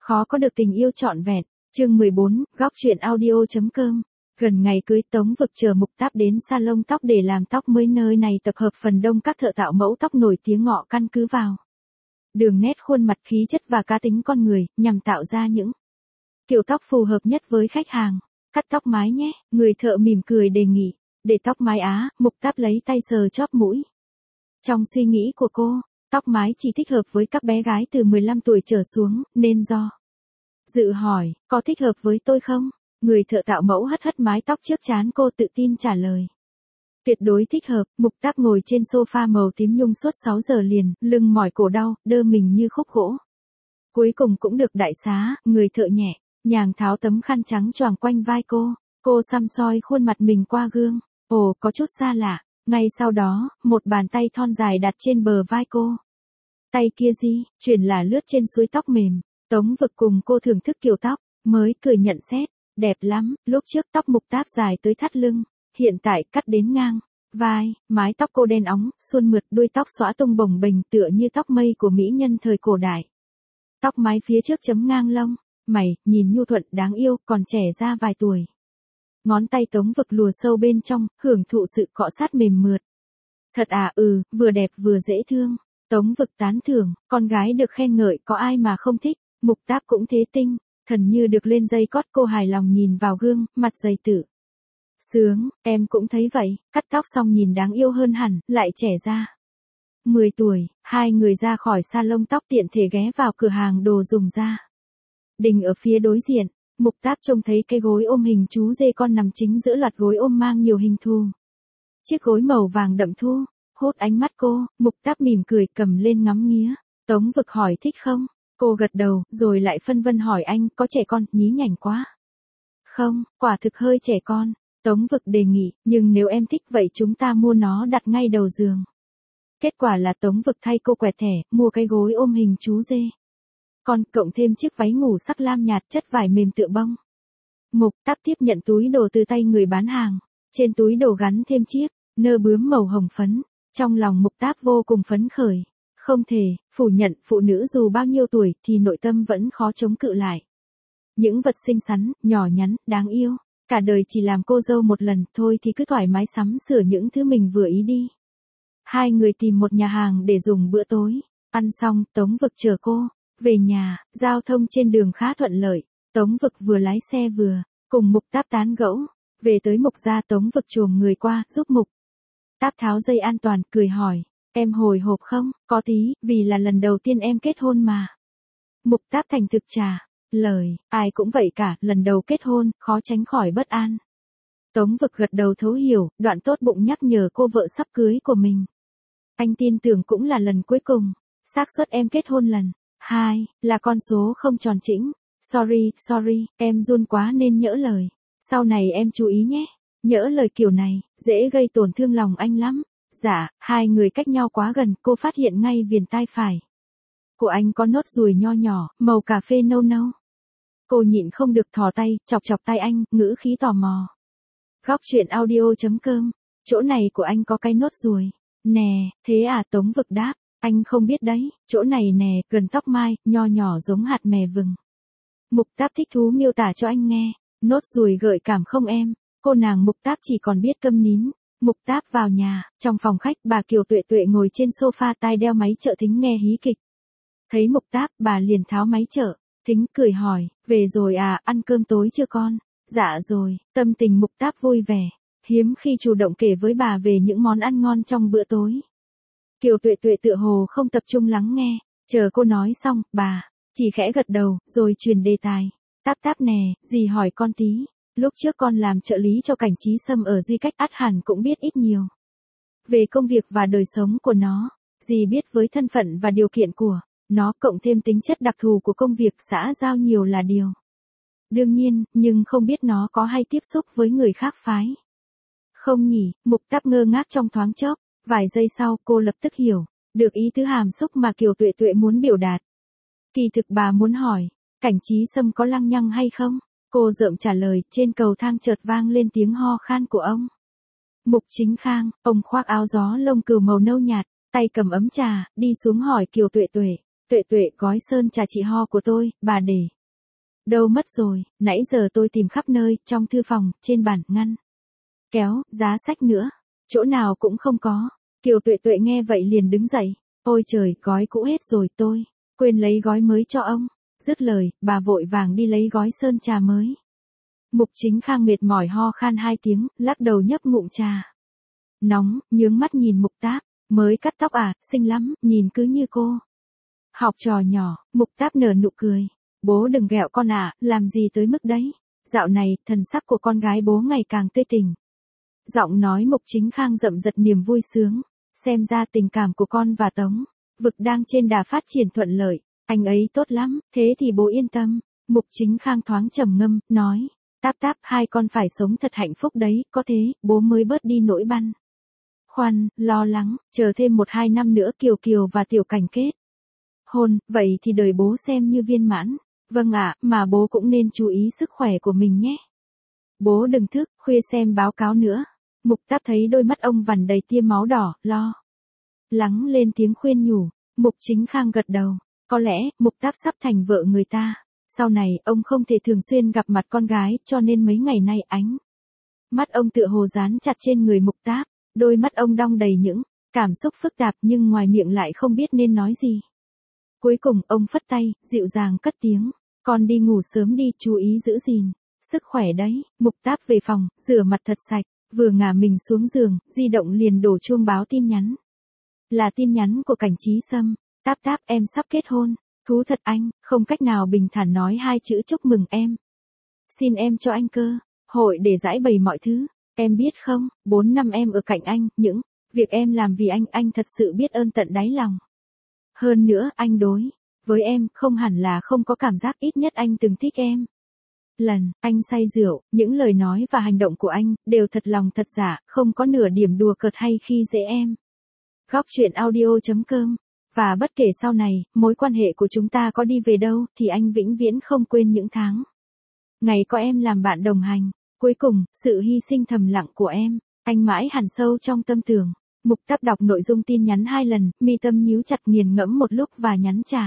Khó có được tình yêu trọn vẹn. Chương 14, góc truyện audio.com. Gần ngày cưới Tống Vực chờ Mục Táp đến salon tóc để làm tóc mới, nơi này tập hợp phần đông các thợ tạo mẫu tóc nổi tiếng ngọ căn cứ vào đường nét khuôn mặt, khí chất và cá tính con người, nhằm tạo ra những kiểu tóc phù hợp nhất với khách hàng. Cắt tóc mái nhé, người thợ mỉm cười đề nghị. Để tóc mái á, Mục Táp lấy tay sờ chóp mũi. Trong suy nghĩ của cô, tóc mái chỉ thích hợp với các bé gái từ 15 tuổi trở xuống, nên do dự hỏi, có thích hợp với tôi không? Người thợ tạo mẫu hất hất mái tóc trước trán cô, tự tin trả lời. Tuyệt đối thích hợp. Mục Táp ngồi trên sofa màu tím nhung suốt 6 giờ liền, lưng mỏi cổ đau, đơ mình như khúc gỗ. Cuối cùng cũng được đại xá, người thợ nhẹ nhàng tháo tấm khăn trắng choàng quanh vai cô. Cô săm soi khuôn mặt mình qua gương. Ồ, có chút xa lạ. Ngay sau đó, một bàn tay thon dài đặt trên bờ vai cô. Tay kia di chuyển là lướt trên suối tóc mềm. Tống Vực cùng cô thưởng thức kiểu tóc mới, cười nhận xét. Đẹp lắm. Lúc trước tóc Mục Táp dài tới thắt lưng, hiện tại cắt đến ngang vai. Mái tóc cô đen óng, suôn mượt, đuôi tóc xõa tung bồng bềnh tựa như tóc mây của mỹ nhân thời cổ đại. Tóc mái phía trước chấm ngang lông mày, nhìn nhu thuận đáng yêu, còn trẻ ra vài tuổi. Ngón tay Tống Vực lùa sâu bên trong, hưởng thụ sự cọ sát mềm mượt. Thật à? Vừa đẹp vừa dễ thương. Tống Vực tán thưởng, con gái được khen ngợi có ai mà không thích. Mục Táp cũng thế, tinh thần như được lên dây cót. Cô hài lòng nhìn vào gương, mặt dày tự sướng. Em cũng thấy vậy. Cắt tóc xong nhìn đáng yêu hơn hẳn, lại trẻ ra 10 tuổi. Hai người ra khỏi salon tóc, tiện thể ghé vào cửa hàng đồ dùng gia đình ở phía đối diện. Mục Táp trông thấy cái gối ôm hình chú dê con nằm chính giữa loạt gối ôm mang nhiều hình thù. Chiếc gối màu vàng đậm thu hút ánh mắt cô. Mục Táp mỉm cười, cầm lên ngắm nghía. Tống Vực hỏi thích không? Cô gật đầu, rồi lại phân vân hỏi anh, có trẻ con, nhí nhảnh quá không? Quả thực hơi trẻ con. Tống Vực đề nghị, nhưng nếu em thích vậy chúng ta mua nó đặt ngay đầu giường. Kết quả là Tống Vực thay cô quẹt thẻ, mua cái gối ôm hình chú dê con, cộng thêm chiếc váy ngủ sắc lam nhạt, chất vải mềm tựa bông. Mục Táp tiếp nhận túi đồ từ tay người bán hàng. Trên túi đồ gắn thêm chiếc nơ bướm màu hồng phấn. Trong lòng Mục Táp vô cùng phấn khởi. Không thể phủ nhận, phụ nữ dù bao nhiêu tuổi thì nội tâm vẫn khó chống cự lại những vật xinh xắn, nhỏ nhắn, đáng yêu. Cả đời chỉ làm cô dâu một lần thôi thì cứ thoải mái sắm sửa những thứ mình vừa ý đi. Hai người tìm một nhà hàng để dùng bữa tối. Ăn xong, Tống Vực chờ cô về nhà. Giao thông trên đường khá thuận lợi. Tống Vực vừa lái xe vừa cùng Mục Táp tán gẫu. Về tới Mục gia, Tống Vực chồm người qua, giúp Mục Táp tháo dây an toàn, cười hỏi. Em hồi hộp không? Có tí, vì là lần đầu tiên em kết hôn mà. Mục Táp thành thực trả lời. Ai cũng vậy cả, lần đầu kết hôn, khó tránh khỏi bất an. Tống Vực gật đầu thấu hiểu, đoạn tốt bụng nhắc nhở cô vợ sắp cưới của mình. Anh tin tưởng cũng là lần cuối cùng. Xác suất em kết hôn lần 2 là con số không tròn chỉnh. Sorry, em run quá nên nhỡ lời. Sau này em chú ý nhé. Nhỡ lời kiểu này, dễ gây tổn thương lòng anh lắm. Dạ, hai người cách nhau quá gần, cô phát hiện ngay viền tai phải của anh có nốt ruồi nho nhỏ, màu cà phê nâu nâu. Cô nhịn không được thò tay, chọc chọc tay anh, ngữ khí tò mò. Góc truyện audio.com. Chỗ này của anh có cái nốt ruồi. Nè, thế à? Tống Vực đáp. Anh không biết đấy, chỗ này nè, gần tóc mai, nho nhỏ giống hạt mè vừng. Mục Táp thích thú miêu tả cho anh nghe. Nốt ruồi gợi cảm không em? Cô nàng Mục Táp chỉ còn biết câm nín. Mục Táp vào nhà. Trong phòng khách, bà Kiều Tuệ Tuệ ngồi trên sofa, tai đeo máy trợ thính nghe hí kịch. Thấy Mục Táp, bà liền tháo máy trợ thính, cười hỏi. Về rồi à? Ăn cơm tối chưa con? Dạ rồi. Tâm tình Mục Táp vui vẻ, hiếm khi chủ động kể với bà về những món ăn ngon trong bữa tối. Kiều Tuệ Tuệ tựa hồ không tập trung lắng nghe. Chờ cô nói xong, bà chỉ khẽ gật đầu, rồi truyền đề tài. Táp Táp nè, dì hỏi con tí. Lúc trước con làm trợ lý cho Cảnh Trí Sâm ở Duy Cách, ắt hẳn cũng biết ít nhiều về công việc và đời sống của nó. Dì biết với thân phận và điều kiện của nó, cộng thêm tính chất đặc thù của công việc, xã giao nhiều là điều đương nhiên, nhưng không biết nó có hay tiếp xúc với người khác phái không nhỉ? Mục Táp ngơ ngác trong thoáng chốc. Vài giây sau, cô lập tức hiểu được ý tứ hàm xúc mà Kiều Tuệ Tuệ muốn biểu đạt. Kỳ thực bà muốn hỏi, Cảnh Trí Sâm có lăng nhăng hay không? Cô rợm trả lời. Trên cầu thang chợt vang lên tiếng ho khan của ông Mục Chính Khang. Ông khoác áo gió lông cừu màu nâu nhạt, tay cầm ấm trà, đi xuống hỏi Kiều Tuệ Tuệ. Tuệ Tuệ, gói sơn trà chị ho của tôi, bà để. Đâu mất rồi, nãy giờ tôi tìm khắp nơi, trong thư phòng, trên bàn, ngăn kéo, giá sách nữa. Chỗ nào cũng không có. Kiều Tuệ Tuệ nghe vậy liền đứng dậy. Ôi trời, gói cũ hết rồi, tôi quên lấy gói mới cho ông. Dứt lời, bà vội vàng đi lấy gói sơn trà mới. Mục Chính Khang mệt mỏi ho khan 2 tiếng, lắc đầu nhấp ngụm trà. Nóng, nhướng mắt nhìn Mục Táp. Mới cắt tóc à, xinh lắm, nhìn cứ như cô. Học trò nhỏ, Mục Táp nở nụ cười. Bố đừng ghẹo con à, làm gì tới mức đấy. Dạo này, thần sắc của con gái bố ngày càng tươi tỉnh. Giọng nói Mục Chính Khang rậm rật niềm vui sướng. Xem ra tình cảm của con và Tống Vực đang trên đà phát triển thuận lợi. Anh ấy tốt lắm, thế thì bố yên tâm. Mục Chính Khang thoáng trầm ngâm, nói. Táp Táp, hai con phải sống thật hạnh phúc đấy, có thế, bố mới bớt đi nỗi băn khoăn, lo lắng, chờ thêm 1-2 năm nữa Kiều Kiều và Tiểu Cảnh kết hôn, vậy thì đời bố xem như viên mãn. Vâng ạ, mà bố cũng nên chú ý sức khỏe của mình nhé. Bố đừng thức, khuya xem báo cáo nữa. Mục Táp thấy đôi mắt ông vằn đầy tia máu đỏ, lo lắng lên tiếng khuyên nhủ. Mục Chính Khang gật đầu. Có lẽ, Mục Táp sắp thành vợ người ta. Sau này, ông không thể thường xuyên gặp mặt con gái, cho nên mấy ngày nay ánh mắt ông tựa hồ dán chặt trên người Mục Táp. Đôi mắt ông đong đầy những cảm xúc phức tạp nhưng ngoài miệng lại không biết nên nói gì. Cuối cùng, ông phất tay, dịu dàng cất tiếng. Con đi ngủ sớm đi, chú ý giữ gìn sức khỏe đấy. Mục Táp về phòng, rửa mặt thật sạch, vừa ngả mình xuống giường, di động liền đổ chuông báo tin nhắn. Là tin nhắn của Cảnh Chí Sâm. Táp Táp, em sắp kết hôn. Thú thật anh, không cách nào bình thản nói 2 chữ chúc mừng em. Xin em cho anh cơ hội để giải bày mọi thứ. Em biết không, 4 năm em ở cạnh anh, những việc em làm vì anh thật sự biết ơn tận đáy lòng. Hơn nữa, anh đối với em, không hẳn là không có cảm giác, ít nhất anh từng thích em. Lần, anh say rượu, những lời nói và hành động của anh, đều thật lòng thật giả, không có nửa điểm đùa cợt hay khi dễ em. Góc truyện audio.com. Và bất kể sau này, mối quan hệ của chúng ta có đi về đâu, thì anh vĩnh viễn không quên những tháng ngày có em làm bạn đồng hành. Cuối cùng, sự hy sinh thầm lặng của em, anh mãi hằn sâu trong tâm tưởng. Mục Táp đọc nội dung tin nhắn 2 lần, mi tâm nhíu chặt nghiền ngẫm một lúc và nhắn trả.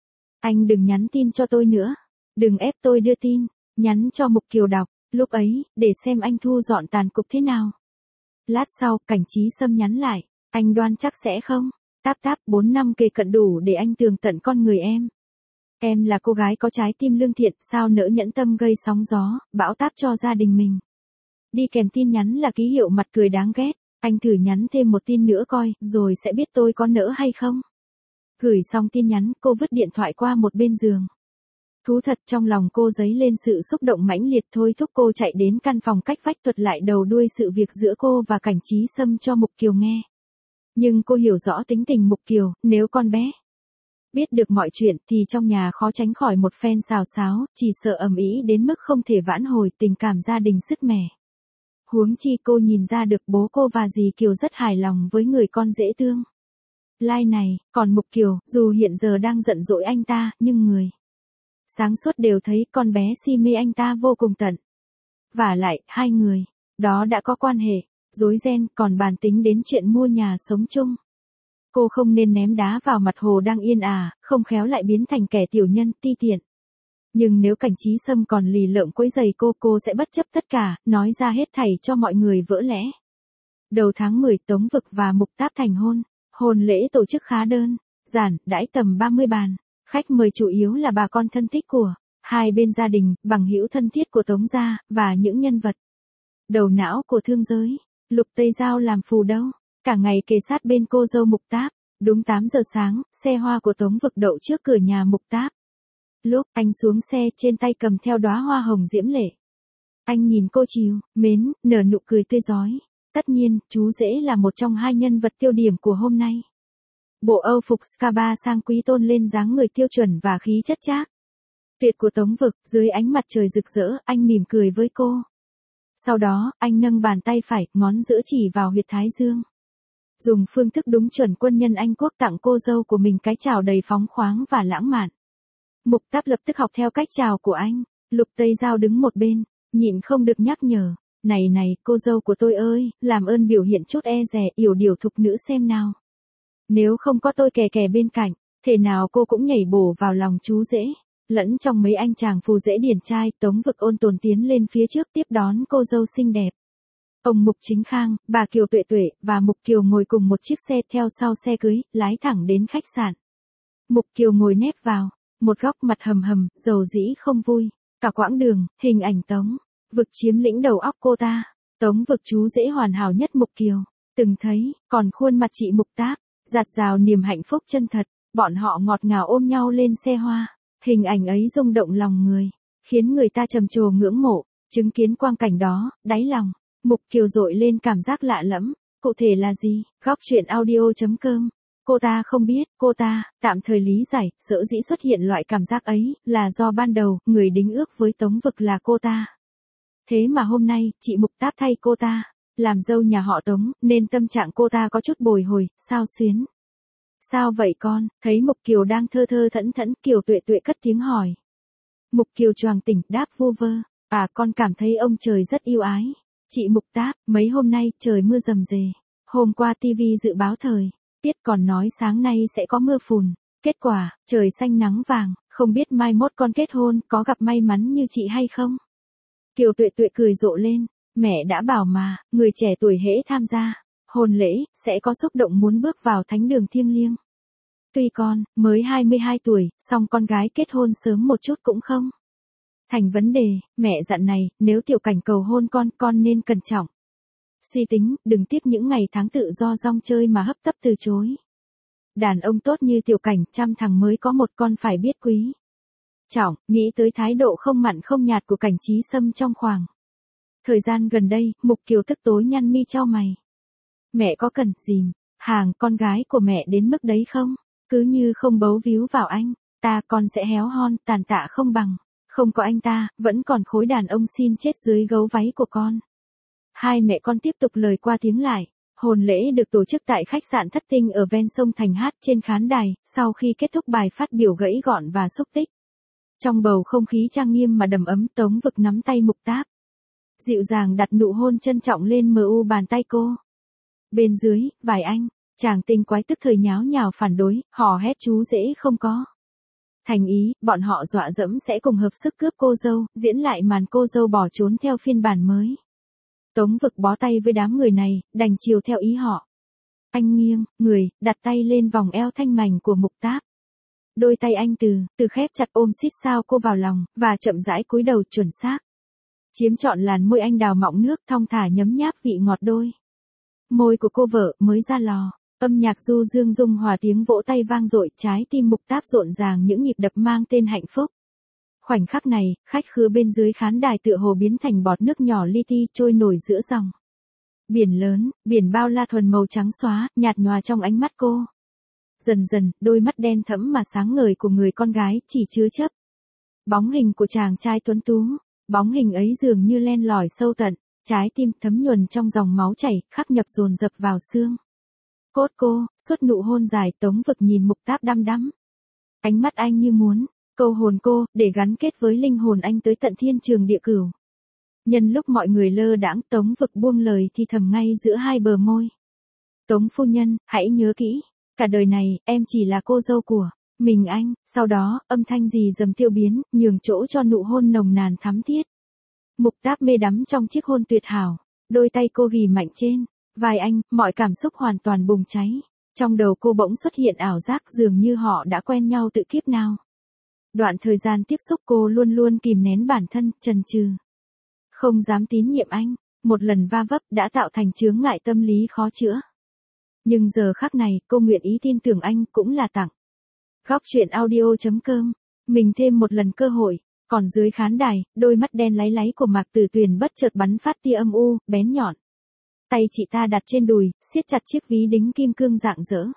Anh đừng nhắn tin cho tôi nữa. Đừng ép tôi đưa tin. Nhắn cho Mục Kiều đọc, lúc ấy, để xem anh thu dọn tàn cục thế nào. Lát sau, Cảnh Chí Sâm nhắn lại. Anh đoan chắc sẽ không? Táp Táp, 4 năm kề cận đủ để anh tường tận con người em. Em là cô gái có trái tim lương thiện, sao nỡ nhẫn tâm gây sóng gió, bão táp cho gia đình mình. Đi kèm tin nhắn là ký hiệu mặt cười đáng ghét. Anh thử nhắn thêm một tin nữa coi, rồi sẽ biết tôi có nỡ hay không. Gửi xong tin nhắn, cô vứt điện thoại qua một bên giường. Thú thật, trong lòng cô dấy lên sự xúc động mãnh liệt, thôi thúc cô chạy đến căn phòng cách vách thuật lại đầu đuôi sự việc giữa cô và Cảnh Chí Sâm cho Mục Kiều nghe. Nhưng cô hiểu rõ tính tình Mục Kiều, nếu con bé biết được mọi chuyện thì trong nhà khó tránh khỏi một phen xào xáo, chỉ sợ ầm ĩ đến mức không thể vãn hồi, tình cảm gia đình sứt mẻ. Huống chi cô nhìn ra được bố cô và dì Kiều rất hài lòng với người con dễ thương lai này, còn Mục Kiều, dù hiện giờ đang giận dỗi anh ta, nhưng người sáng suốt đều thấy con bé si mê anh ta vô cùng tận. Vả lại, hai người đó đã có quan hệ rối ren, còn bàn tính đến chuyện mua nhà sống chung. Cô không nên ném đá vào mặt hồ đang yên không khéo lại biến thành kẻ tiểu nhân, ti tiện. Nhưng nếu Cảnh Chí Sâm còn lì lợm quấy rầy cô sẽ bất chấp tất cả, nói ra hết thảy cho mọi người vỡ lẽ. Đầu tháng 10, Tống Vực và Mục Táp thành hôn. Hôn lễ tổ chức khá đơn giản, đãi tầm 30 bàn. Khách mời chủ yếu là bà con thân thích của hai bên gia đình, bằng hữu thân thiết của Tống gia, và những nhân vật đầu não của thương giới. Lục Tây Giao làm phù đâu, cả ngày kề sát bên cô dâu Mục Táp. Đúng 8 giờ sáng, xe hoa của Tống Vực đậu trước cửa nhà Mục Táp. Lúc anh xuống xe, trên tay cầm theo đóa hoa hồng diễm lệ. Anh nhìn cô trìu mến, nở nụ cười tươi rói. Tất nhiên, chú rể là một trong hai nhân vật tiêu điểm của hôm nay. Bộ Âu phục Scarpa sang quý tôn lên dáng người tiêu chuẩn và khí chất chác tuyệt của Tống Vực, dưới ánh mặt trời rực rỡ, anh mỉm cười với cô. Sau đó, anh nâng bàn tay phải, ngón giữa chỉ vào huyệt thái dương. Dùng phương thức đúng chuẩn quân nhân Anh quốc tặng cô dâu của mình cái chào đầy phóng khoáng và lãng mạn. Mục Táp lập tức học theo cách chào của anh. Lục Tây Giao đứng một bên, nhịn không được nhắc nhở. Này, cô dâu của tôi ơi, làm ơn biểu hiện chút e dè, yểu điệu thục nữ xem nào. Nếu không có tôi kè bên cạnh, Thế nào cô cũng nhảy bổ vào lòng chú rể. Lẫn trong mấy anh chàng phù rể điển trai, Tống Vực ôn tồn tiến lên phía trước tiếp đón cô dâu xinh đẹp. Ông Mục Chính Khang, bà Kiều Tuệ Tuệ và Mục Kiều ngồi cùng một chiếc xe theo sau xe cưới, lái thẳng đến khách sạn. Mục Kiều ngồi nép vào một góc, mặt hầm hầm, dầu dĩ không vui. Cả quãng đường, hình ảnh Tống Vực chiếm lĩnh đầu óc cô ta. Tống Vực chú rể hoàn hảo nhất Mục Kiều từng thấy, còn khuôn mặt chị Mục Táp, dạt dào niềm hạnh phúc chân thật. Bọn họ ngọt ngào ôm nhau lên xe hoa. Hình ảnh ấy rung động lòng người, khiến người ta trầm trồ ngưỡng mộ. Chứng kiến quang cảnh đó, đáy lòng Mục Kiều dội lên cảm giác lạ lẫm. Cụ thể là gì? Góc chuyện audio.com. Cô ta không biết, cô ta tạm thời lý giải, sở dĩ xuất hiện loại cảm giác ấy là do ban đầu người đính ước với Tống Vực là cô ta. Thế mà hôm nay, chị Mục Táp thay cô ta làm dâu nhà họ Tống, nên tâm trạng cô ta có chút bồi hồi, xao xuyến. Sao vậy con? Thấy Mục Kiều đang thơ thơ thẫn thẫn, Kiều Tuệ Tuệ cất tiếng hỏi. Mục Kiều choàng tỉnh, đáp vu vơ. Con cảm thấy ông trời rất yêu ái. Chị Mục Táp, mấy hôm nay trời mưa rầm rề. Hôm qua tivi dự báo thời tiết còn nói sáng nay sẽ có mưa phùn. Kết quả, trời xanh nắng vàng, không biết mai mốt con kết hôn có gặp may mắn như chị hay không? Kiều Tuệ Tuệ cười rộ lên. Mẹ đã bảo mà, người trẻ tuổi hễ tham gia hôn lễ, sẽ có xúc động muốn bước vào thánh đường thiêng liêng. Tuy con mới 22 tuổi, song con gái kết hôn sớm một chút cũng không thành vấn đề. Mẹ dặn này, nếu Tiểu Cảnh cầu hôn con nên cẩn trọng. Suy tính, đừng tiếc những ngày tháng tự do rong chơi mà hấp tấp từ chối. Đàn ông tốt như Tiểu Cảnh, trăm thằng mới có một con phải biết quý trọng. Nghĩ tới thái độ không mặn không nhạt của Cảnh Trí Sâm trong khoảng thời gian gần đây, Mục Kiều tức tối nhăn mi chau mày. Mẹ có cần dìm hàng con gái của mẹ đến mức đấy không? Cứ như không bấu víu vào anh ta, con sẽ héo hon, tàn tạ không bằng. Không có anh ta, vẫn còn khối đàn ông xin chết dưới gấu váy của con. Hai mẹ con tiếp tục lời qua tiếng lại. Hôn lễ được tổ chức tại khách sạn Thất Tinh ở ven sông Thành Hát. Trên khán đài, sau khi kết thúc bài phát biểu gãy gọn và xúc tích, trong bầu không khí trang nghiêm mà đầm ấm, Tống Vực nắm tay Mục Táp, dịu dàng đặt nụ hôn trân trọng lên mu bàn tay cô. Bên dưới, vài anh chàng tinh quái tức thời nháo nhào phản đối, hò hét chú rể không có thành ý. Bọn họ dọa dẫm sẽ cùng hợp sức cướp cô dâu, diễn lại màn cô dâu bỏ trốn theo phiên bản mới. Tống Vực bó tay với đám người này, đành chiều theo ý họ. Anh nghiêng người, đặt tay lên vòng eo thanh mảnh của Mục Táp. Đôi tay anh từ khép chặt ôm xít sao cô vào lòng, và chậm rãi cúi đầu chuẩn xác chiếm trọn làn môi anh đào mọng nước, thong thả nhấm nháp vị ngọt đôi môi của cô vợ mới ra lò. Âm nhạc du dương dung hòa tiếng vỗ tay vang dội, trái tim Mục Táp rộn ràng những nhịp đập mang tên hạnh phúc. Khoảnh khắc này, khách khứa bên dưới khán đài tựa hồ biến thành bọt nước nhỏ li ti trôi nổi giữa dòng biển lớn. Biển bao la thuần màu trắng xóa, nhạt nhòa trong ánh mắt cô. Dần dần, đôi mắt đen thẫm mà sáng ngời của người con gái chỉ chứa chấp bóng hình của chàng trai tuấn tú. Bóng hình ấy dường như len lỏi sâu tận trái tim, thấm nhuần trong dòng máu chảy, khắc nhập dồn dập vào xương cốt cô. Suốt nụ hôn dài, Tống Vực nhìn Mục Táp đăm đăm. Ánh mắt anh như muốn câu hồn cô, để gắn kết với linh hồn anh tới tận thiên trường địa cửu. Nhân lúc mọi người lơ đãng, Tống Vực buông lời thì thầm ngay giữa hai bờ môi. Tống phu nhân, hãy nhớ kỹ, cả đời này, em chỉ là cô dâu của mình anh. Sau đó, âm thanh rì rầm tiêu biến, nhường chỗ cho nụ hôn nồng nàn thắm thiết. Mục Táp mê đắm trong chiếc hôn tuyệt hảo. Đôi tay cô ghì mạnh trên vai anh, mọi cảm xúc hoàn toàn bùng cháy. Trong đầu cô bỗng xuất hiện ảo giác dường như họ đã quen nhau từ kiếp nào. Đoạn thời gian tiếp xúc cô luôn luôn kìm nén bản thân, chần chừ, không dám tín nhiệm anh. Một lần va vấp đã tạo thành chướng ngại tâm lý khó chữa. Nhưng giờ khắc này, cô nguyện ý tin tưởng anh cũng là tặng. Góc chuyện audio.com. Mình thêm một lần cơ hội. Còn dưới khán đài, đôi mắt đen láy láy của Mạc Tử Tuyền bất chợt bắn phát tia âm u, bén nhọn. Tay chị ta đặt trên đùi, siết chặt chiếc ví đính kim cương rạng rỡ.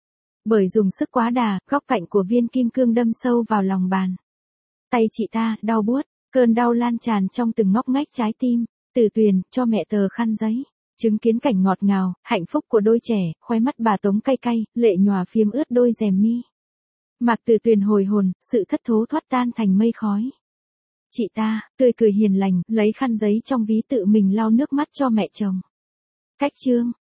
Bởi dùng sức quá đà, góc cạnh của viên kim cương đâm sâu vào lòng bàn tay chị ta, đau buốt, cơn đau lan tràn trong từng ngóc ngách trái tim. Tử Tuyền, cho mẹ tờ khăn giấy. Chứng kiến cảnh ngọt ngào, hạnh phúc của đôi trẻ, khóe mắt bà Tống cay cay, lệ nhòa phiếm ướt đôi rèm mi. Mạc Tử Tuyền hồi hồn, sự thất thố thoát tan thành mây khói. Chị ta, tươi cười hiền lành, lấy khăn giấy trong ví tự mình lau nước mắt cho mẹ chồng. Cách chương.